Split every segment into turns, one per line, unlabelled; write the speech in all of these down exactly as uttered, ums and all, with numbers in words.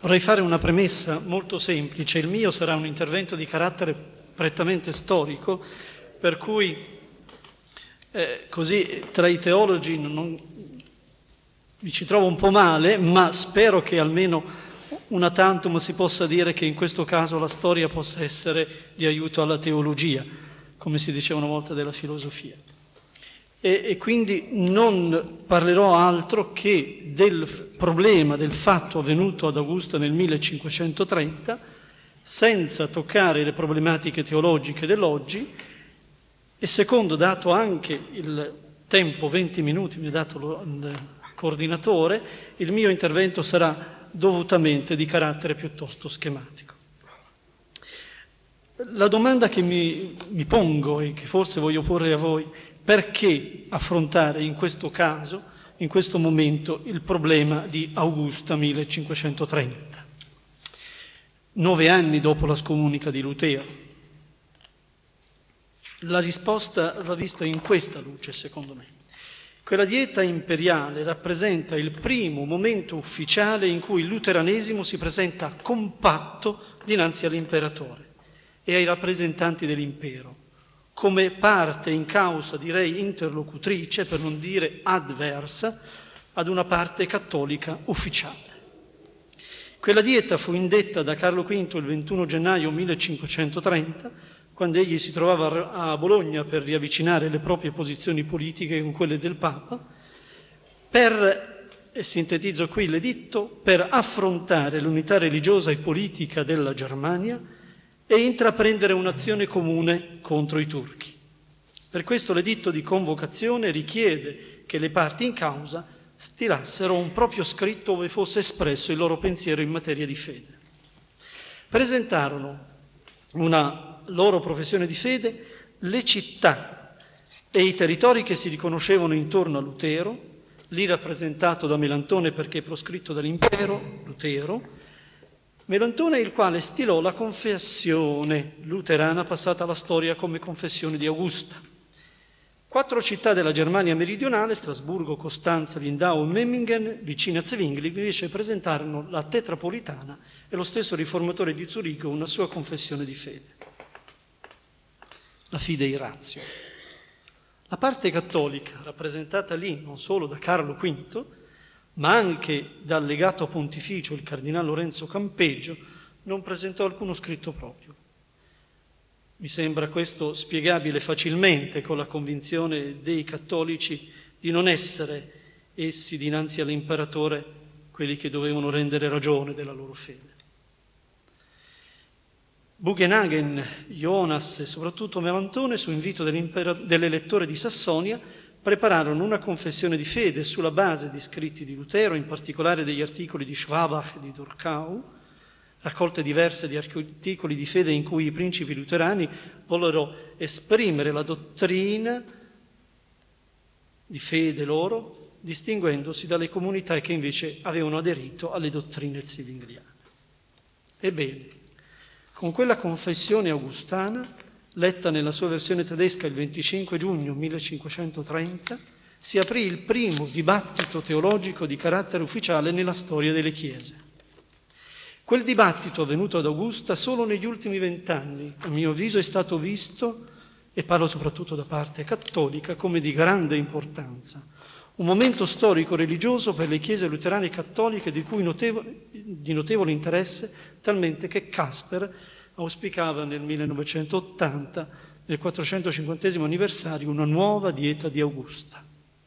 Vorrei fare una premessa molto semplice. Il mio sarà un intervento di carattere prettamente storico, per cui eh, così tra i teologi non, non, mi ci trovo un po' male, ma spero che almeno una tantum si possa dire che in questo caso la storia possa essere di aiuto alla teologia, come si diceva una volta della filosofia. E, e quindi non parlerò altro che del problema, del fatto avvenuto ad Augusto nel millecinquecentotrenta, senza toccare le problematiche teologiche dell'oggi, e secondo, dato anche il tempo, venti minuti, mi ha dato lo, il coordinatore, il mio intervento sarà dovutamente di carattere piuttosto schematico. La domanda che mi, mi pongo e che forse voglio porre a voi: perché affrontare in questo caso, in questo momento, il problema di Augusta millecinquecentotrenta? Nove anni dopo la scomunica di Lutero. La risposta va vista in questa luce, secondo me. Quella dieta imperiale rappresenta il primo momento ufficiale in cui il luteranesimo si presenta compatto dinanzi all'imperatore e ai rappresentanti dell'impero, come parte in causa, direi interlocutrice, per non dire adversa, ad una parte cattolica ufficiale. Quella dieta fu indetta da Carlo quinto il ventuno gennaio millecinquecentotrenta, quando egli si trovava a Bologna per riavvicinare le proprie posizioni politiche con quelle del Papa, per, e sintetizzo qui l'editto, per affrontare l'unità religiosa e politica della Germania e intraprendere un'azione comune contro i turchi. Per questo l'editto di convocazione richiede che le parti in causa stilassero un proprio scritto dove fosse espresso il loro pensiero in materia di fede. Presentarono una loro professione di fede, le città e i territori che si riconoscevano intorno a Lutero, lì rappresentato da Melantone perché proscritto dall'impero, Lutero, Melantone il quale stilò la confessione luterana passata alla storia come confessione di Augusta. Quattro città della Germania meridionale, Strasburgo, Costanza, Lindau e Memmingen, vicine a Zwingli, invece presentarono la tetrapolitana e lo stesso riformatore di Zurigo una sua confessione di fede, la Fidei Ratio. La parte cattolica, rappresentata lì non solo da Carlo quinto, ma anche dal legato pontificio, il cardinale Lorenzo Campeggio, non presentò alcuno scritto proprio. Mi sembra questo spiegabile facilmente con la convinzione dei cattolici di non essere essi dinanzi all'imperatore quelli che dovevano rendere ragione della loro fede. Bugenhagen, Jonas e soprattutto Melantone, su invito dell'elettore di Sassonia, prepararono una confessione di fede sulla base di scritti di Lutero, in particolare degli articoli di Schwabach e di Durkheim, raccolte diverse di articoli di fede in cui i principi luterani vollero esprimere la dottrina di fede loro, distinguendosi dalle comunità che invece avevano aderito alle dottrine zwingliane. Ebbene, con quella confessione augustana, letta nella sua versione tedesca il venticinque giugno millecinquecentotrenta, si aprì il primo dibattito teologico di carattere ufficiale nella storia delle Chiese. Quel dibattito avvenuto ad Augusta solo negli ultimi vent'anni, a mio avviso, è stato visto, e parlo soprattutto da parte cattolica, come di grande importanza. Un momento storico religioso per le chiese luterane cattoliche di cui notevole, di notevole interesse, talmente che Casper auspicava nel millenovecentottanta, nel quattrocentocinquantesimo anniversario, una nuova dieta di Augusta.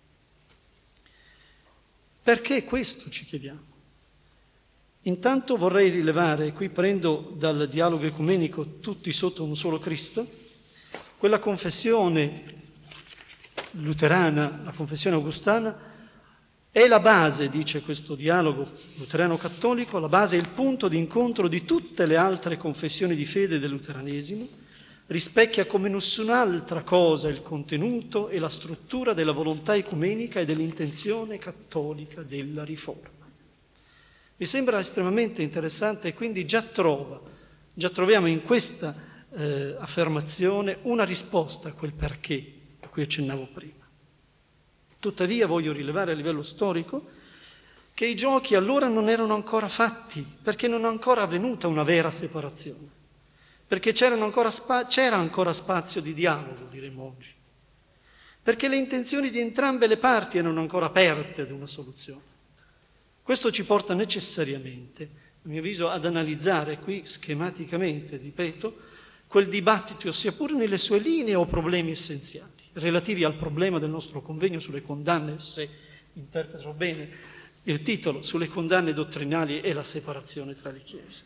Perché questo, ci chiediamo? Intanto vorrei rilevare, qui prendo dal dialogo ecumenico Tutti sotto un solo Cristo, quella confessione luterana, la confessione augustana, è la base, dice questo dialogo luterano-cattolico, la base è il punto di incontro di tutte le altre confessioni di fede del luteranesimo, rispecchia come nessun'altra cosa il contenuto e la struttura della volontà ecumenica e dell'intenzione cattolica della riforma. Mi sembra estremamente interessante e quindi già trova, già troviamo in questa eh, affermazione una risposta a quel perché a cui accennavo prima. Tuttavia voglio rilevare a livello storico che i giochi allora non erano ancora fatti, perché non è ancora avvenuta una vera separazione, perché c'erano ancora spa- c'era ancora spazio di dialogo, diremmo oggi, perché le intenzioni di entrambe le parti erano ancora aperte ad una soluzione. Questo ci porta necessariamente, a mio avviso, ad analizzare qui schematicamente, ripeto, quel dibattito, sia pure nelle sue linee o problemi essenziali, relativi al problema del nostro convegno sulle condanne, se interpreto bene il titolo, sulle condanne dottrinali e la separazione tra le chiese.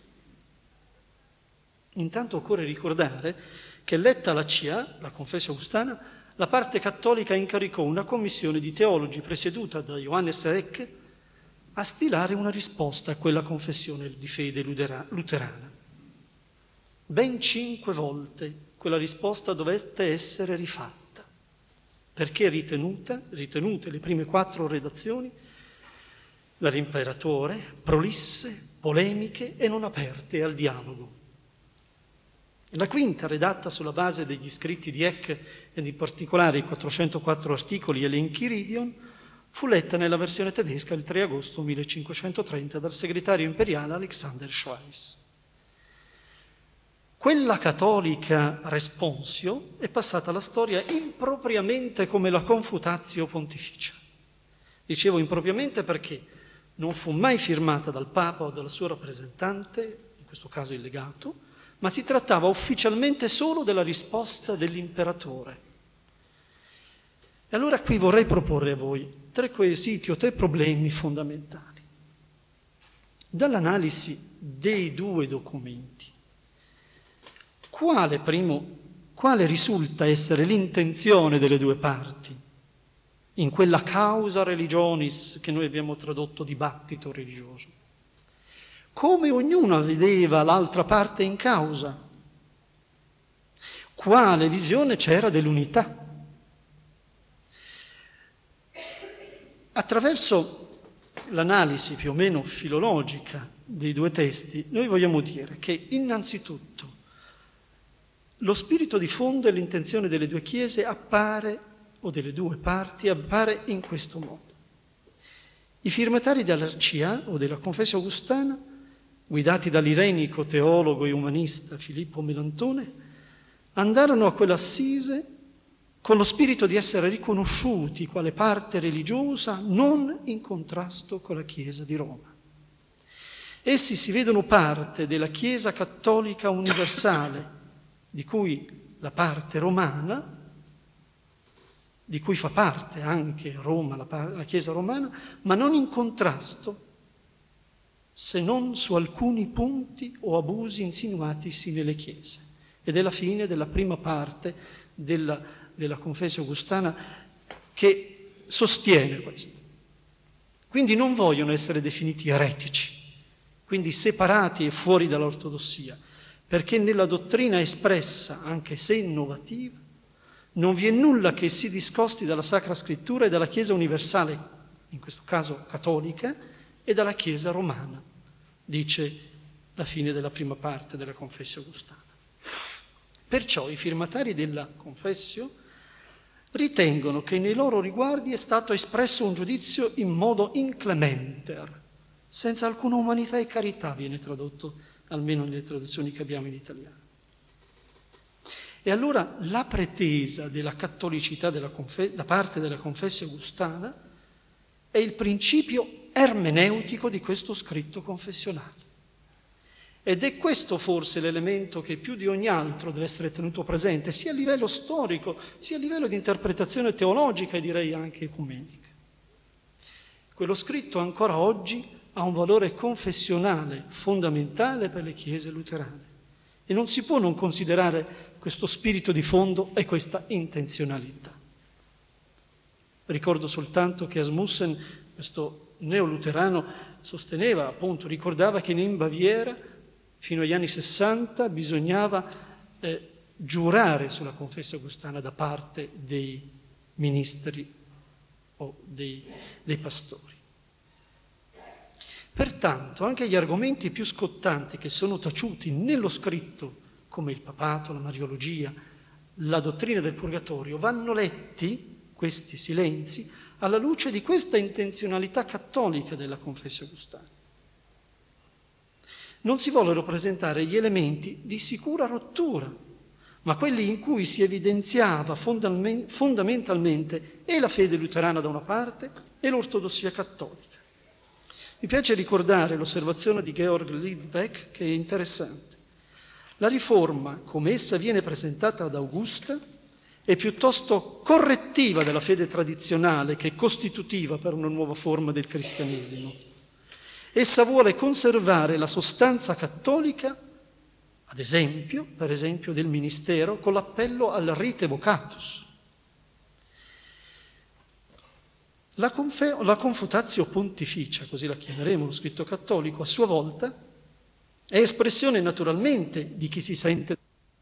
Intanto occorre ricordare che letta la C A, la Confessio Augustana, la parte cattolica incaricò una commissione di teologi presieduta da Johannes Eck a stilare una risposta a quella confessione di fede luterana. Ben cinque volte quella risposta dovette essere rifatta, perché ritenuta, ritenute le prime quattro redazioni dall'imperatore prolisse, polemiche e non aperte al dialogo. La quinta, redatta sulla base degli scritti di Eck ed in particolare i quattrocentoquattro articoli e l'Enchiridion, fu letta nella versione tedesca il tre agosto millecinquecentotrenta dal segretario imperiale Alexander Schweiss. Quella cattolica responsio è passata alla storia impropriamente come la Confutatio Pontificia. Dicevo impropriamente perché non fu mai firmata dal Papa o dal suo rappresentante, in questo caso il legato, ma si trattava ufficialmente solo della risposta dell'imperatore. E allora qui vorrei proporre a voi tre quesiti o tre problemi fondamentali. Dall'analisi dei due documenti, quale, primo, quale risulta essere l'intenzione delle due parti in quella causa religionis che noi abbiamo tradotto dibattito religioso? Come ognuna vedeva l'altra parte in causa? Quale visione c'era dell'unità? Attraverso l'analisi più o meno filologica dei due testi, noi vogliamo dire che innanzitutto lo spirito di fondo e l'intenzione delle due chiese appare, o delle due parti, appare in questo modo. I firmatari della C A o della Confessio Augustana, guidati dall'irenico teologo e umanista Filippo Melantone, andarono a quell'assise con lo spirito di essere riconosciuti quale parte religiosa non in contrasto con la Chiesa di Roma. Essi si vedono parte della Chiesa cattolica universale, di cui la parte romana, di cui fa parte anche Roma, la, la Chiesa romana, ma non in contrasto, se non su alcuni punti o abusi insinuatisi nelle chiese. Ed è la fine della prima parte della, della Confessio Augustana che sostiene questo. Quindi non vogliono essere definiti eretici, quindi separati e fuori dall'ortodossia, perché nella dottrina espressa, anche se innovativa, non vi è nulla che si discosti dalla Sacra Scrittura e dalla Chiesa universale, in questo caso cattolica, e dalla Chiesa romana, dice la fine della prima parte della Confessio Augustana. Perciò i firmatari della Confessio ritengono che nei loro riguardi è stato espresso un giudizio in modo inclementer, senza alcuna umanità e carità, viene tradotto almeno nelle traduzioni che abbiamo in italiano. E allora la pretesa della cattolicità della confe- da parte della Confessio Augustana è il principio ermeneutico di questo scritto confessionale. Ed è questo forse l'elemento che più di ogni altro deve essere tenuto presente, sia a livello storico, sia a livello di interpretazione teologica e direi anche ecumenica. Quello scritto ancora oggi ha un valore confessionale fondamentale per le chiese luterane e non si può non considerare questo spirito di fondo e questa intenzionalità. Ricordo soltanto che Asmussen, questo neoluterano, sosteneva, appunto, ricordava che in Baviera fino agli anni sessanta bisognava eh, giurare sulla Confessio Augustana da parte dei ministri o dei, dei pastori. Pertanto anche gli argomenti più scottanti che sono taciuti nello scritto, come il papato, la mariologia, la dottrina del purgatorio, vanno letti, questi silenzi, alla luce di questa intenzionalità cattolica della Confessio Augustana. Non si vollero presentare gli elementi di sicura rottura, ma quelli in cui si evidenziava fondamentalmente e la fede luterana da una parte e l'ortodossia cattolica. Mi piace ricordare l'osservazione di Georg Liedbeck, che è interessante. La riforma, come essa viene presentata ad Augusta, è piuttosto correttiva della fede tradizionale che costitutiva per una nuova forma del cristianesimo. Essa vuole conservare la sostanza cattolica, ad esempio, per esempio, del ministero, con l'appello al rite vocatus. La, confe- la Confutatio Pontificia, così la chiameremo lo scritto cattolico, a sua volta è espressione naturalmente di chi si sente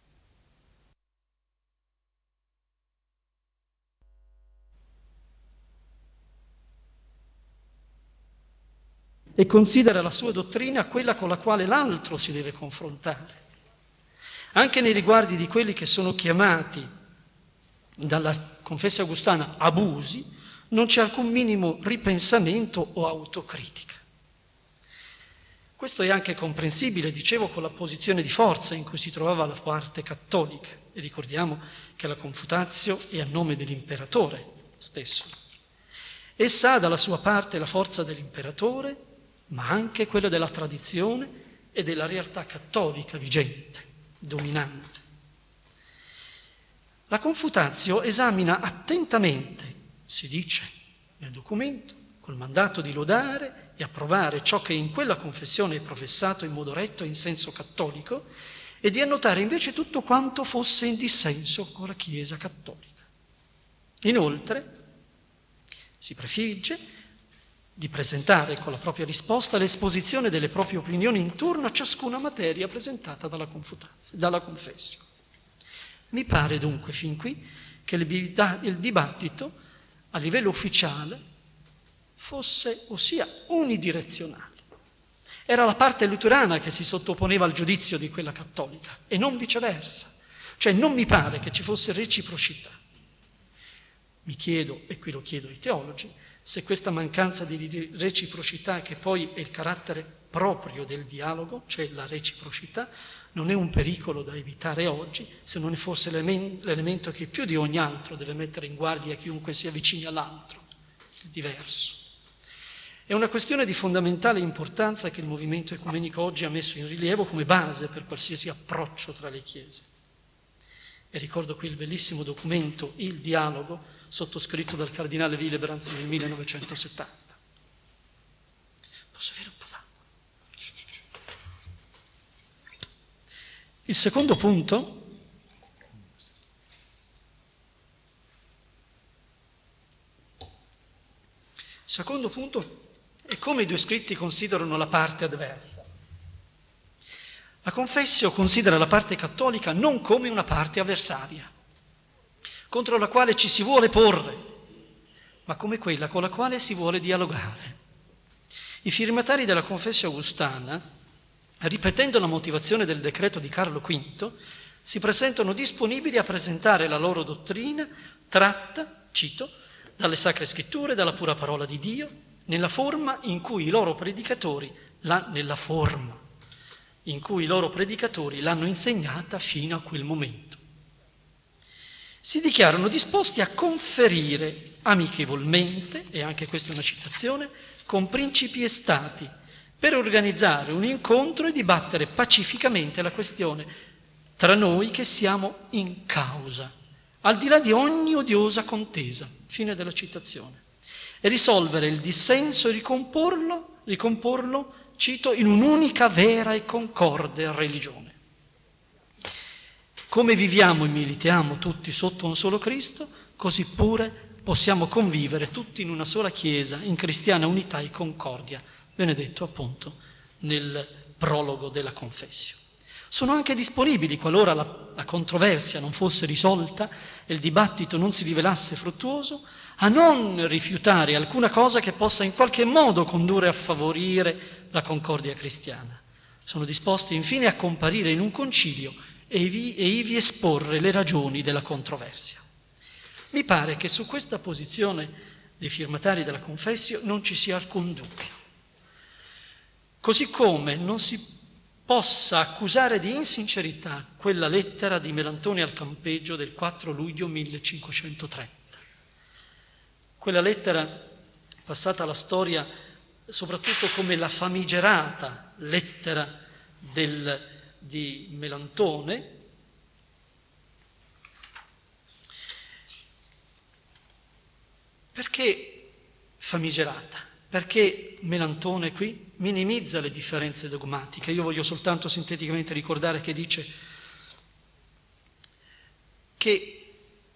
e considera la sua dottrina quella con la quale l'altro si deve confrontare. Anche nei riguardi di quelli che sono chiamati dalla Confessio Augustana abusi, non c'è alcun minimo ripensamento o autocritica. Questo è anche comprensibile, dicevo, con la posizione di forza in cui si trovava la parte cattolica. E ricordiamo che la Confutatio è a nome dell'imperatore stesso. Essa ha dalla sua parte la forza dell'imperatore, ma anche quella della tradizione e della realtà cattolica vigente, dominante. La Confutatio esamina attentamente, si dice nel documento, col mandato di lodare e approvare ciò che in quella confessione è professato in modo retto e in senso cattolico e di annotare invece tutto quanto fosse in dissenso con la Chiesa cattolica. Inoltre si prefigge di presentare con la propria risposta l'esposizione delle proprie opinioni intorno a ciascuna materia presentata dalla Confutatio, dalla Confessio. Mi pare dunque fin qui che il dibattito a livello ufficiale fosse ossia unidirezionale. Era la parte luterana che si sottoponeva al giudizio di quella cattolica e non viceversa. Cioè non mi pare che ci fosse reciprocità. Mi chiedo, e qui lo chiedo ai teologi, se questa mancanza di reciprocità, che poi è il carattere proprio del dialogo, cioè la reciprocità, non è un pericolo da evitare oggi, se non è forse l'elemento che più di ogni altro deve mettere in guardia chiunque si avvicini all'altro, il diverso. È una questione di fondamentale importanza che il movimento ecumenico oggi ha messo in rilievo come base per qualsiasi approccio tra le chiese. E ricordo qui il bellissimo documento Il dialogo, sottoscritto dal cardinale Willebrand nel millenovecentosettanta. Posso avere un po' d'acqua? Il secondo punto il secondo punto è come i due scritti considerano la parte avversa. La Confessio considera la parte cattolica non come una parte avversaria, contro la quale ci si vuole porre, ma come quella con la quale si vuole dialogare. I firmatari della Confessio Augustana, ripetendo la motivazione del decreto di Carlo quinto, si presentano disponibili a presentare la loro dottrina tratta, cito, dalle Sacre Scritture, dalla pura parola di Dio, nella forma in cui i loro predicatori, la, nella forma in cui i loro predicatori l'hanno insegnata fino a quel momento. Si dichiarano disposti a conferire amichevolmente, e anche questa è una citazione, con principi e stati, per organizzare un incontro e dibattere pacificamente la questione tra noi che siamo in causa, al di là di ogni odiosa contesa, fine della citazione, e risolvere il dissenso e ricomporlo, ricomporlo, cito, in un'unica vera e concorde religione. Come viviamo e militiamo tutti sotto un solo Cristo, così pure possiamo convivere tutti in una sola Chiesa, in cristiana unità e concordia, benedetto appunto nel prologo della Confessio. Sono anche disponibili, qualora la, la controversia non fosse risolta e il dibattito non si rivelasse fruttuoso, a non rifiutare alcuna cosa che possa in qualche modo condurre a favorire la concordia cristiana. Sono disposti infine a comparire in un concilio e ivi, e ivi esporre le ragioni della controversia. Mi pare che su questa posizione dei firmatari della Confessio non ci sia alcun dubbio. Così come non si possa accusare di insincerità quella lettera di Melantone al Campeggio del quattro luglio millecinquecentotrenta. Quella lettera passata alla storia soprattutto come la famigerata lettera del, di Melantone, perché famigerata? Perché Melantone qui minimizza le differenze dogmatiche. Io voglio soltanto sinteticamente ricordare che dice che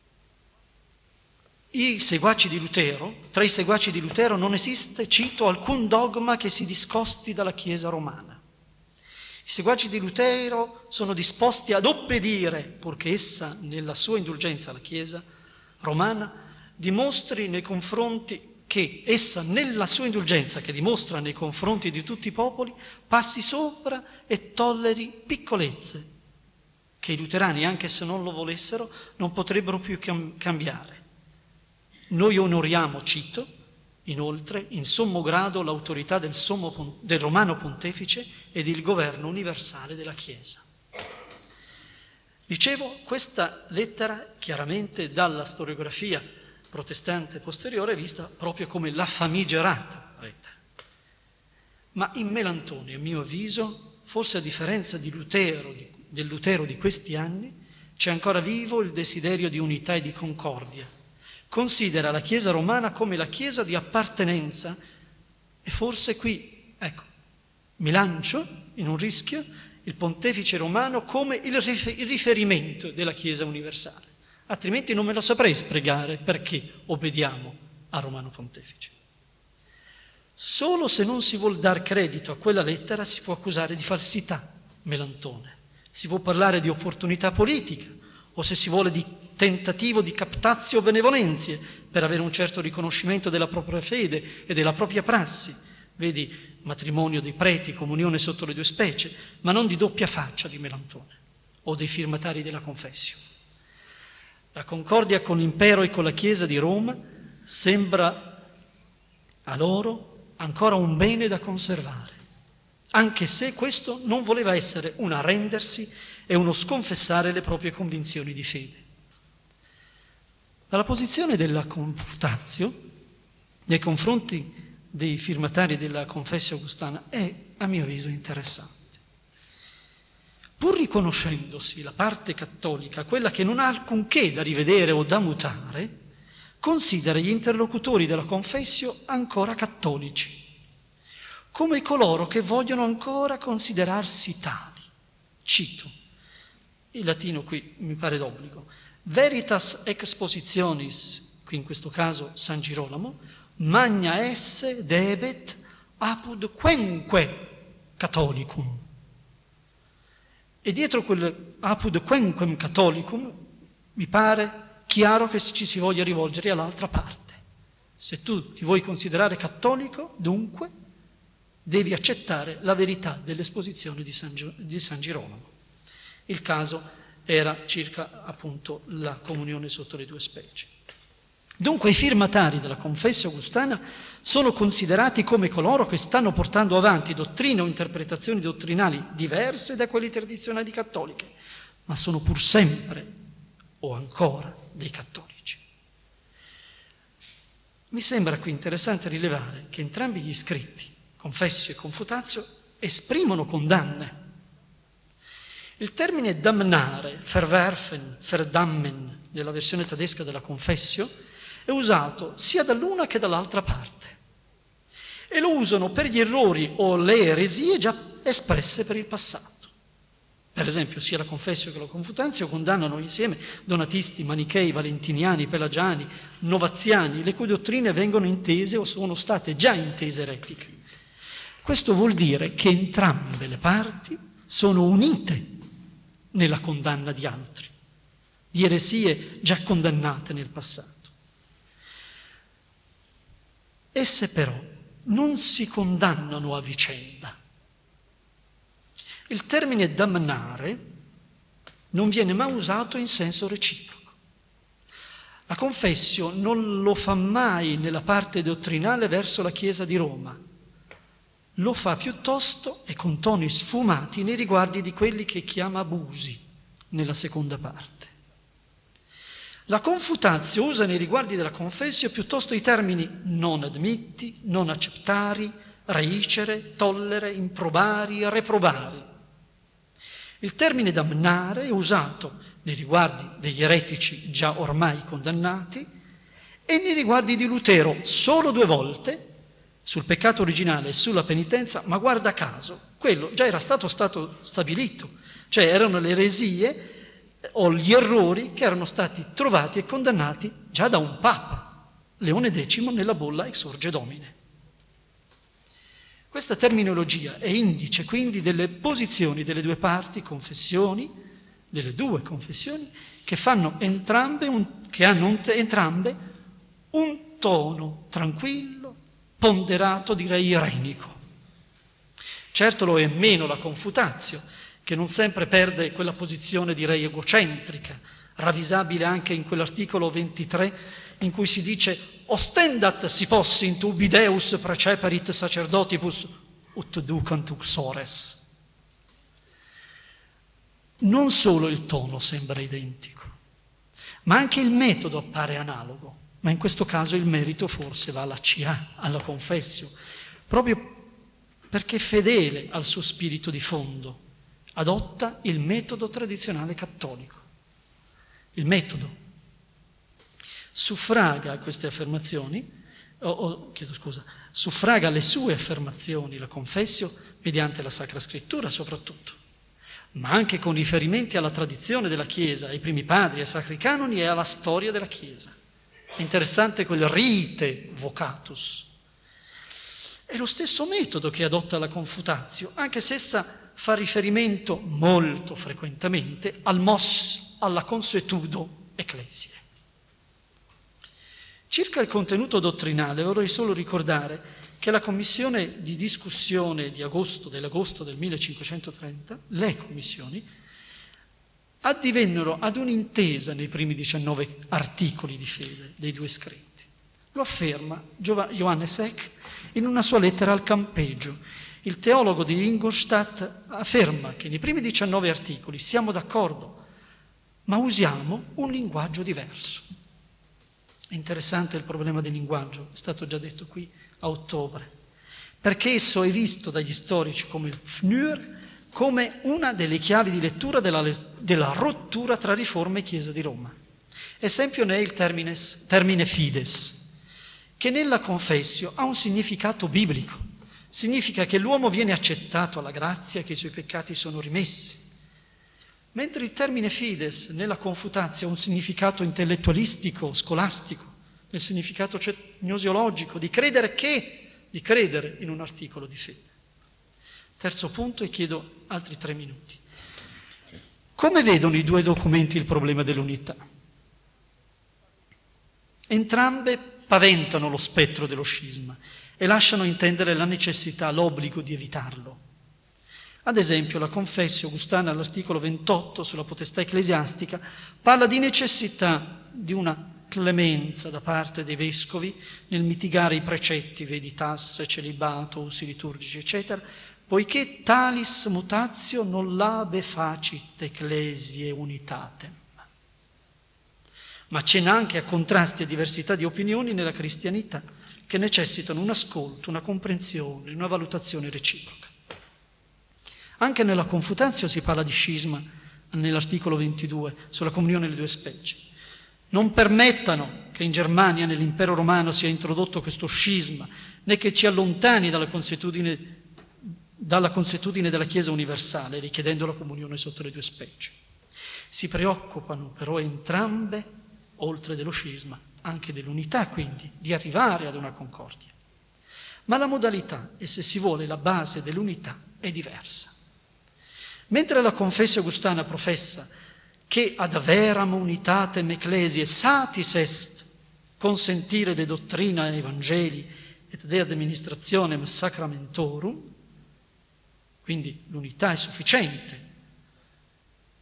i seguaci di Lutero, tra i seguaci di Lutero non esiste, cito, alcun dogma che si discosti dalla Chiesa romana. I seguaci di Lutero sono disposti ad obbedire, purché essa, nella sua indulgenza alla Chiesa romana, dimostri nei confronti che essa, nella sua indulgenza che dimostra nei confronti di tutti i popoli, passi sopra e tolleri piccolezze che i luterani, anche se non lo volessero, non potrebbero più cam- cambiare. Noi onoriamo, cito, inoltre, in sommo grado l'autorità del, sommo, del Romano Pontefice ed il governo universale della Chiesa. Dicevo, questa lettera, chiaramente dalla storiografia protestante posteriore, è vista proprio come la famigerata lettera. Ma in Melantone, a mio avviso, forse a differenza di Lutero, di, del Lutero di questi anni, c'è ancora vivo il desiderio di unità e di concordia. Considera la Chiesa romana come la Chiesa di appartenenza e forse qui, ecco, mi lancio in un rischio, il Pontefice romano come il riferimento della Chiesa universale. Altrimenti non me lo saprei spiegare perché obbediamo a Romano Pontefice. Solo se non si vuol dar credito a quella lettera si può accusare di falsità Melantone. Si può parlare di opportunità politica o, se si vuole, di tentativo di captatio benevolenzie per avere un certo riconoscimento della propria fede e della propria prassi. Vedi, matrimonio dei preti, comunione sotto le due specie, ma non di doppia faccia di Melantone o dei firmatari della Confessio. La concordia con l'impero e con la Chiesa di Roma sembra a loro ancora un bene da conservare, anche se questo non voleva essere un arrendersi e uno sconfessare le proprie convinzioni di fede. Dalla posizione della Confutatio nei confronti dei firmatari della Confessio Augustana è, a mio avviso, interessante. Pur riconoscendosi la parte cattolica, quella che non ha alcunché da rivedere o da mutare, considera gli interlocutori della Confessio ancora cattolici, come coloro che vogliono ancora considerarsi tali. Cito, il latino qui mi pare d'obbligo, veritas expositionis, qui in questo caso San Girolamo, magna esse debet apud quenque catholicum. E dietro quel apud quenquem catholicum mi pare chiaro che ci si voglia rivolgere all'altra parte. Se tu ti vuoi considerare cattolico, dunque, devi accettare la verità dell'esposizione di San, Gi- di San Girolamo. Il caso era circa, appunto, la comunione sotto le due specie. Dunque i firmatari della Confessio Augustana sono considerati come coloro che stanno portando avanti dottrine o interpretazioni dottrinali diverse da quelle tradizionali cattoliche, ma sono pur sempre o ancora dei cattolici. Mi sembra qui interessante rilevare che entrambi gli scritti, Confessio e Confutatio, esprimono condanne. Il termine damnare, verwerfen, verdammen, nella versione tedesca della Confessio, è usato sia dall'una che dall'altra parte e lo usano per gli errori o le eresie già espresse per il passato. Per esempio, sia la Confessio che la Confutatio condannano insieme donatisti, manichei, valentiniani, pelagiani, novaziani, le cui dottrine vengono intese o sono state già intese eretiche. Questo vuol dire che entrambe le parti sono unite nella condanna di altri, di eresie già condannate nel passato. Esse però non si condannano a vicenda. Il termine damnare non viene mai usato in senso reciproco. La confessio non lo fa mai nella parte dottrinale verso la Chiesa di Roma, lo fa piuttosto e con toni sfumati nei riguardi di quelli che chiama abusi nella seconda parte. La Confutatio usa nei riguardi della confessio piuttosto i termini non admitti, non acceptari, reicere, tollere, improbari, reprobari. Il termine damnare è usato nei riguardi degli eretici già ormai condannati e nei riguardi di Lutero solo due volte, sul peccato originale e sulla penitenza, ma guarda caso, quello già era stato, stato stabilito, cioè erano le eresie o gli errori che erano stati trovati e condannati già da un Papa, Leone decimo, nella bolla Exsurge Domine. Questa terminologia è indice quindi delle posizioni delle due parti, confessioni, delle due confessioni, che fanno entrambe un, che hanno un, entrambe un tono tranquillo, ponderato, direi irenico. Certo lo è meno la Confutatio, che non sempre perde quella posizione, direi, egocentrica, ravvisabile anche in quell'articolo ventitré in cui si dice ostendat si possi in ubi Deus preceperit sacerdotibus ut ducant uxores. Non solo il tono sembra identico, ma anche il metodo appare analogo, ma in questo caso il merito forse va alla C A, alla Confessio, proprio perché fedele al suo spirito di fondo, adotta il metodo tradizionale cattolico. Il metodo suffraga queste affermazioni, o, o chiedo scusa, suffraga le sue affermazioni, la Confessio, mediante la Sacra Scrittura soprattutto, ma anche con riferimenti alla tradizione della Chiesa, ai primi padri, ai sacri canoni e alla storia della Chiesa. È interessante quel rite vocatus. È lo stesso metodo che adotta la Confutatio, anche se essa fa riferimento molto frequentemente al mos, alla consuetudo ecclesiae. Circa il contenuto dottrinale vorrei solo ricordare che la commissione di discussione di agosto, dell'agosto del millecinquecentotrenta, le commissioni, addivennero ad un'intesa nei primi diciannove articoli di fede dei due scritti. Lo afferma Johannes Eck in una sua lettera al Campeggio. Il teologo di Ingolstadt afferma che nei primi diciannove articoli siamo d'accordo, ma usiamo un linguaggio diverso. È interessante il problema del linguaggio, è stato già detto qui a ottobre, perché esso è visto dagli storici come il Fnür, come una delle chiavi di lettura della, della rottura tra riforma e Chiesa di Roma. Esempio ne è il termine, termine fides, che nella Confessio ha un significato biblico. Significa che l'uomo viene accettato alla grazia e che i suoi peccati sono rimessi. Mentre il termine fides nella Confutatio ha un significato intellettualistico, scolastico, nel significato gnosiologico, di credere che, di credere in un articolo di fede. Terzo punto, e chiedo altri tre minuti. Come vedono i due documenti il problema dell'unità? Entrambe paventano lo spettro dello scisma e lasciano intendere la necessità, l'obbligo di evitarlo. Ad esempio, la Confessio augustana all'articolo ventotto sulla potestà ecclesiastica parla di necessità di una clemenza da parte dei vescovi nel mitigare i precetti, vedi tasse, celibato, usi liturgici, eccetera, poiché talis mutatio non labe facit ecclesiae unitatem. Ma c'è anche a contrasti e diversità di opinioni nella cristianità che necessitano un ascolto, una comprensione, una valutazione reciproca. Anche nella Confutatio si parla di scisma nell'articolo ventidue sulla comunione delle due specie. Non permettano che in Germania, nell'impero romano, sia introdotto questo scisma, né che ci allontani dalla consuetudine, dalla consuetudine della Chiesa universale, richiedendo la comunione sotto le due specie. Si preoccupano però entrambe, oltre dello scisma, anche dell'unità, quindi, di arrivare ad una concordia. Ma la modalità, e se si vuole la base dell'unità, è diversa. Mentre la Confessio augustana professa che ad averam unitatem ecclesiae satis est consentire de doctrina evangeli et de administrationem sacramentorum, quindi l'unità è sufficiente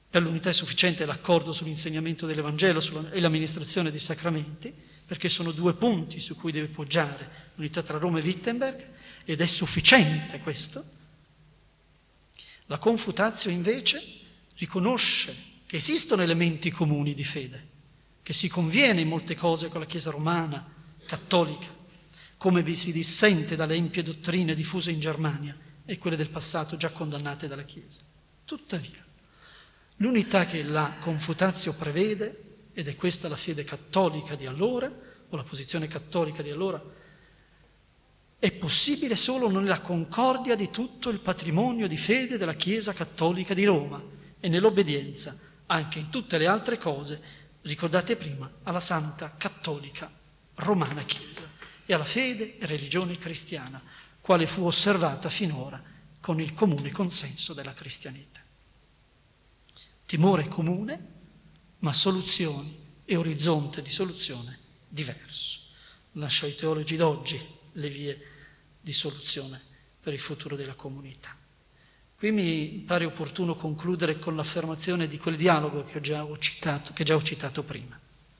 Per l'unità è sufficiente l'accordo sull'insegnamento dell'Evangelo e l'amministrazione dei sacramenti, perché sono due punti su cui deve poggiare l'unità tra Roma e Wittenberg, ed è sufficiente questo. La Confutatio invece riconosce che esistono elementi comuni di fede, che si conviene in molte cose con la Chiesa romana, cattolica, come vi si dissente dalle empie dottrine diffuse in Germania e quelle del passato già condannate dalla Chiesa. Tuttavia, l'unità che la Confutatio prevede, ed è questa la fede cattolica di allora, o la posizione cattolica di allora, è possibile solo nella concordia di tutto il patrimonio di fede della Chiesa cattolica di Roma e nell'obbedienza, anche in tutte le altre cose, ricordate prima, alla Santa Cattolica Romana Chiesa e alla fede e religione cristiana, quale fu osservata finora con il comune consenso della cristianità. Timore comune, ma soluzioni e orizzonte di soluzione diverso. Lascio ai teologi d'oggi le vie di soluzione per il futuro della comunità. Qui mi pare opportuno concludere con l'affermazione di quel dialogo che già ho citato, che già ho citato prima.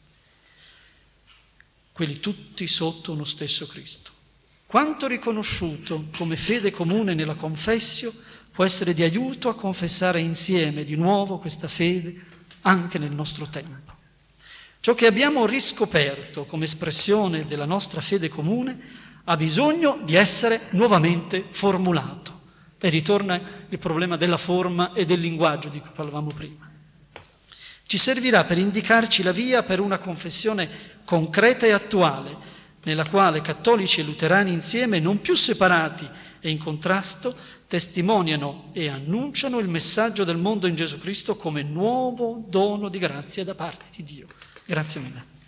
Quelli tutti sotto uno stesso Cristo. Quanto riconosciuto come fede comune nella confessio può essere di aiuto a confessare insieme di nuovo questa fede anche nel nostro tempo. Ciò che abbiamo riscoperto come espressione della nostra fede comune ha bisogno di essere nuovamente formulato. E ritorna il problema della forma e del linguaggio di cui parlavamo prima. Ci servirà per indicarci la via per una confessione concreta e attuale, nella quale cattolici e luterani insieme, non più separati e in contrasto, testimoniano e annunciano il messaggio del mondo in Gesù Cristo come nuovo dono di grazia da parte di Dio. Grazie mille.